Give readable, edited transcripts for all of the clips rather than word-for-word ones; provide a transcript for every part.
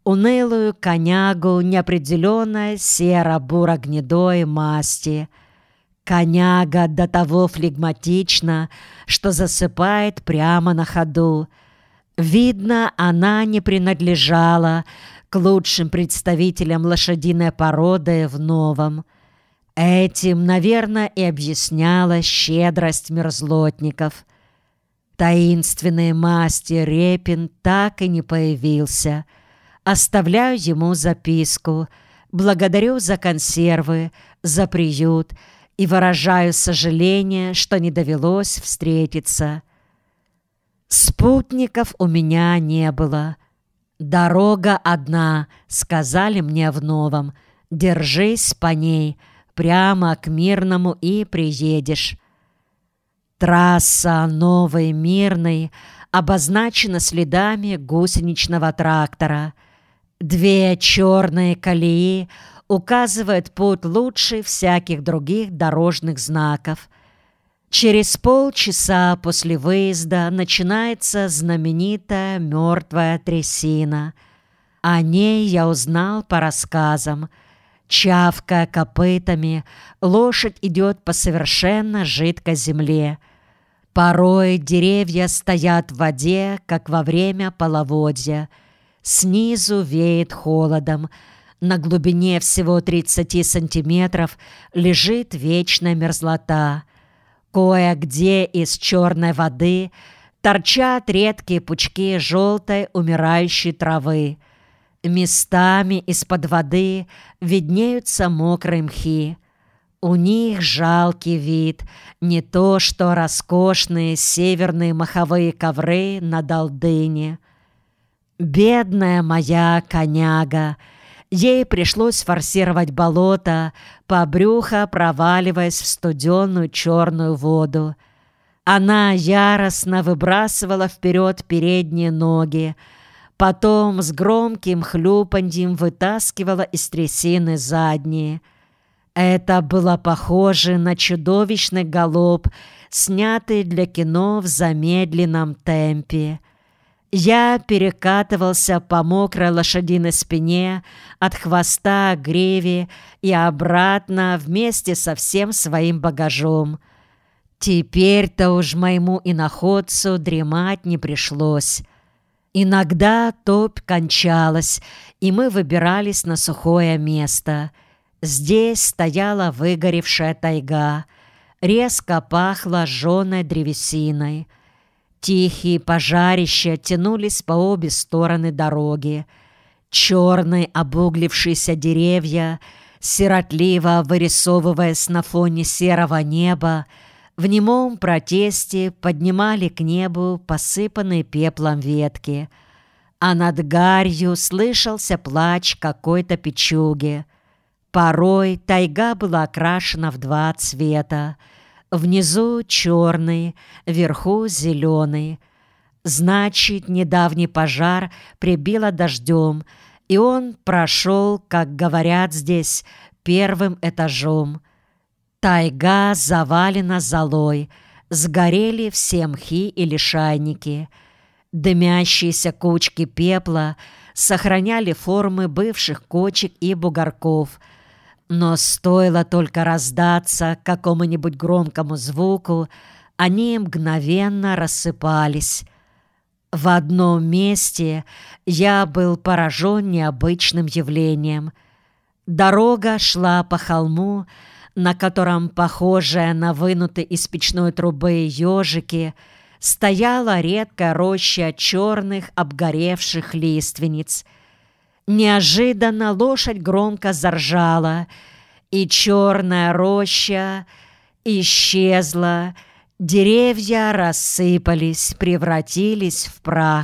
унылую конягу неопределенной серо-буро-гнедой масти. Коняга до того флегматична, что засыпает прямо на ходу. Видно, она не принадлежала к лучшим представителям лошадиной породы в Новом. Этим, наверное, и объяснялась щедрость мерзлотников. Таинственной масти Репин так и не появился. Оставляю ему записку, благодарю за консервы, за приют и выражаю сожаление, что не довелось встретиться. Спутников у меня не было. «Дорога одна», — сказали мне в Новом. «Держись по ней, прямо к Мирному и приедешь». Трасса Новый Мирный обозначена следами гусеничного трактора. Две черные колеи указывают путь лучше всяких других дорожных знаков. Через полчаса после выезда начинается знаменитая мертвая трясина. О ней я узнал по рассказам. Чавкая копытами, лошадь идет по совершенно жидкой земле. Порой деревья стоят в воде, как во время половодья. Снизу веет холодом. На глубине всего 30 сантиметров лежит вечная мерзлота. Кое-где из черной воды торчат редкие пучки желтой умирающей травы. Местами из-под воды виднеются мокрые мхи. У них жалкий вид, не то что роскошные северные маховые ковры на Долдыне. Бедная моя коняга! Ей пришлось форсировать болото, по брюхо проваливаясь в студеную черную воду. Она яростно выбрасывала вперед передние ноги, потом с громким хлюпаньем вытаскивала из трясины задние. Это было похоже на чудовищный галоп, снятый для кино в замедленном темпе. Я перекатывался по мокрой лошадиной спине от хвоста к гриве и обратно вместе со всем своим багажом. Теперь-то уж моему иноходцу дремать не пришлось. Иногда топь кончалась, и мы выбирались на сухое место. Здесь стояла выгоревшая тайга, резко пахло жженой древесиной. Тихие пожарища тянулись по обе стороны дороги. Черные обуглившиеся деревья, сиротливо вырисовываясь на фоне серого неба, в немом протесте поднимали к небу посыпанные пеплом ветки, а над гарью слышался плач какой-то печуги. Порой тайга была окрашена в два цвета. Внизу черный, вверху зеленый. Значит, недавний пожар прибило дождем, и он прошел, как говорят здесь, первым этажом. Тайга завалена золой, сгорели все мхи и лишайники. Дымящиеся кучки пепла сохраняли формы бывших кочек и бугорков, но стоило только раздаться какому-нибудь громкому звуку, они мгновенно рассыпались. В одном месте я был поражен необычным явлением. Дорога шла по холму, на котором, похожая на вынутые из печной трубы ежики, стояла редкая роща черных обгоревших лиственниц. Неожиданно лошадь громко заржала, и черная роща исчезла, деревья рассыпались, превратились в прах.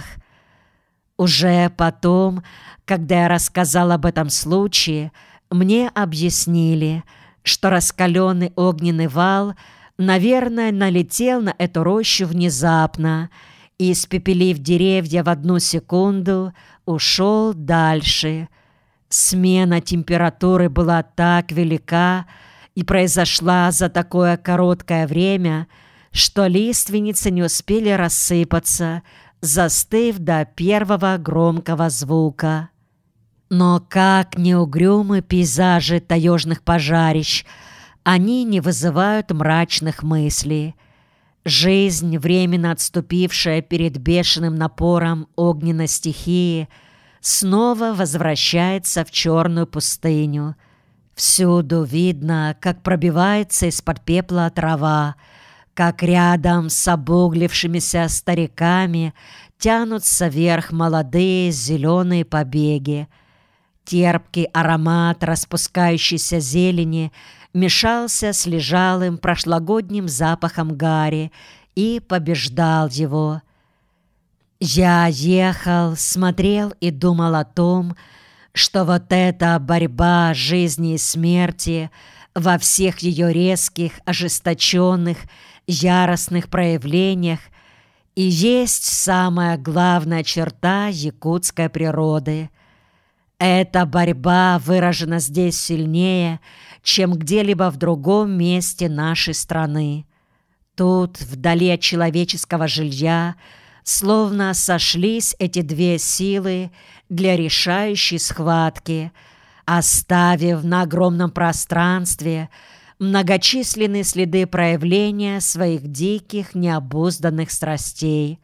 Уже потом, когда я рассказал об этом случае, мне объяснили, что раскаленный огненный вал, наверное, налетел на эту рощу внезапно и, испепелив деревья в одну секунду, ушел дальше. Смена температуры была так велика и произошла за такое короткое время, что лиственницы не успели рассыпаться, застыв до первого громкого звука. Но как неугрюмы пейзажи таежных пожарищ, они не вызывают мрачных мыслей. Жизнь, временно отступившая перед бешеным напором огненной стихии, снова возвращается в черную пустыню. Всюду видно, как пробивается из-под пепла трава, как рядом с обуглившимися стариками тянутся вверх молодые зеленые побеги. Терпкий аромат распускающейся зелени мешался с лежалым прошлогодним запахом гари и побеждал его. Я ехал, смотрел и думал о том, что вот эта борьба жизни и смерти во всех ее резких, ожесточенных, яростных проявлениях и есть самая главная черта якутской природы. Эта борьба выражена здесь сильнее, чем где-либо в другом месте нашей страны. Тут, вдали от человеческого жилья, словно сошлись эти две силы для решающей схватки, оставив на огромном пространстве многочисленные следы проявления своих диких, необузданных страстей.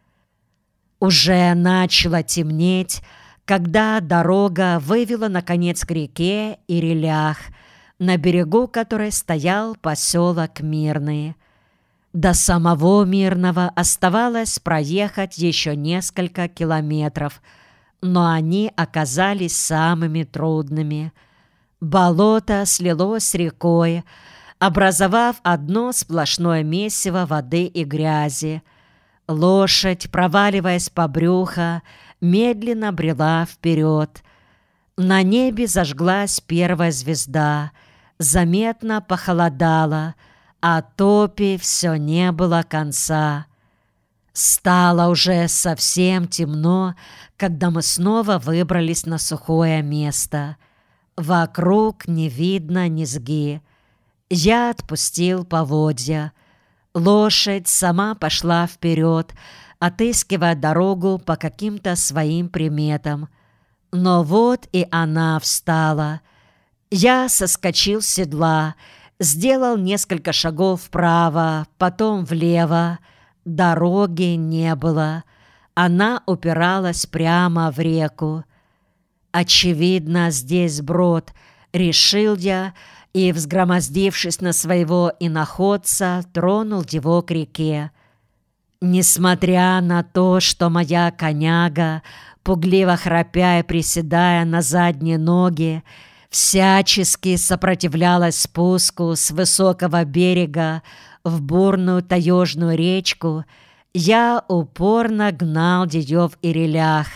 Уже начало темнеть, когда дорога вывела, наконец, к реке Ирилях, на берегу которой стоял поселок Мирный. До самого Мирного оставалось проехать еще несколько километров, но они оказались самыми трудными. Болото слилось с рекой, образовав одно сплошное месиво воды и грязи. Лошадь, проваливаясь по брюхо, медленно брела вперед. На небе зажглась первая звезда, заметно похолодало, а топи все не было конца. Стало уже совсем темно, когда мы снова выбрались на сухое место. Вокруг не видно низги. Я отпустил поводья. Лошадь сама пошла вперед, отыскивая дорогу по каким-то своим приметам. Но вот и она встала. Я соскочил с седла, сделал несколько шагов вправо, потом влево. Дороги не было. Она упиралась прямо в реку. Очевидно, здесь брод, решил я, и, взгромоздившись на своего иноходца, тронул его к реке. Несмотря на то, что моя коняга, пугливо храпя и приседая на задние ноги, всячески сопротивлялась спуску с высокого берега в бурную таежную речку, я упорно гнал ее в Ирилях.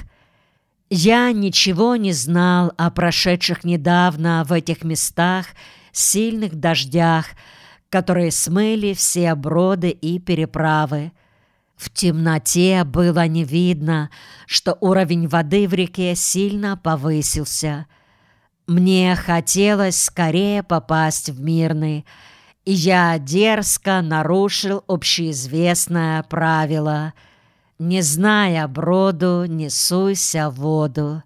Я ничего не знал о прошедших недавно в этих местах сильных дождях, которые смыли все броды и переправы. В темноте было не видно, что уровень воды в реке сильно повысился. Мне хотелось скорее попасть в Мирный, и я дерзко нарушил общеизвестное правило: не зная броду, не суйся в воду.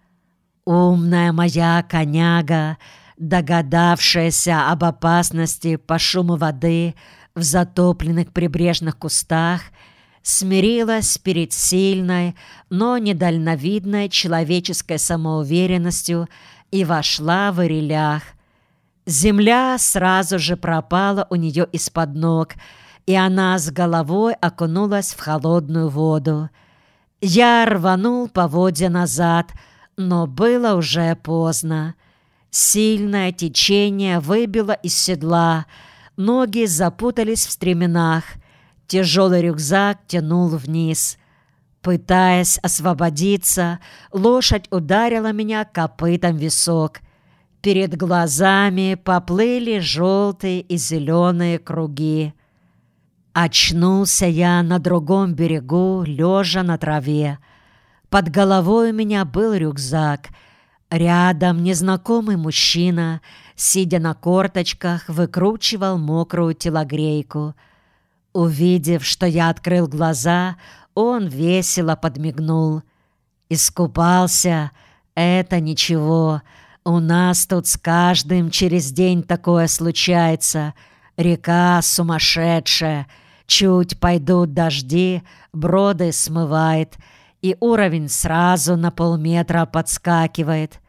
Умная моя коняга, догадавшаяся об опасности по шуму воды в затопленных прибрежных кустах, смирилась перед сильной, но недальновидной человеческой самоуверенностью и вошла в Ирилях. Земля сразу же пропала у нее из-под ног, и она с головой окунулась в холодную воду. Я рванул поводья назад, но было уже поздно. Сильное течение выбило из седла, ноги запутались в стременах, тяжелый рюкзак тянул вниз. Пытаясь освободиться, лошадь ударила меня копытом в висок. Перед глазами поплыли желтые и зеленые круги. Очнулся я на другом берегу, лежа на траве. Под головой у меня был рюкзак. Рядом незнакомый мужчина, сидя на корточках, выкручивал мокрую телогрейку. Увидев, что я открыл глаза, он весело подмигнул. «Искупался?» Это ничего. У нас тут с каждым через день такое случается. Река сумасшедшая. Чуть пойдут дожди, броды смывает, и уровень сразу на полметра подскакивает.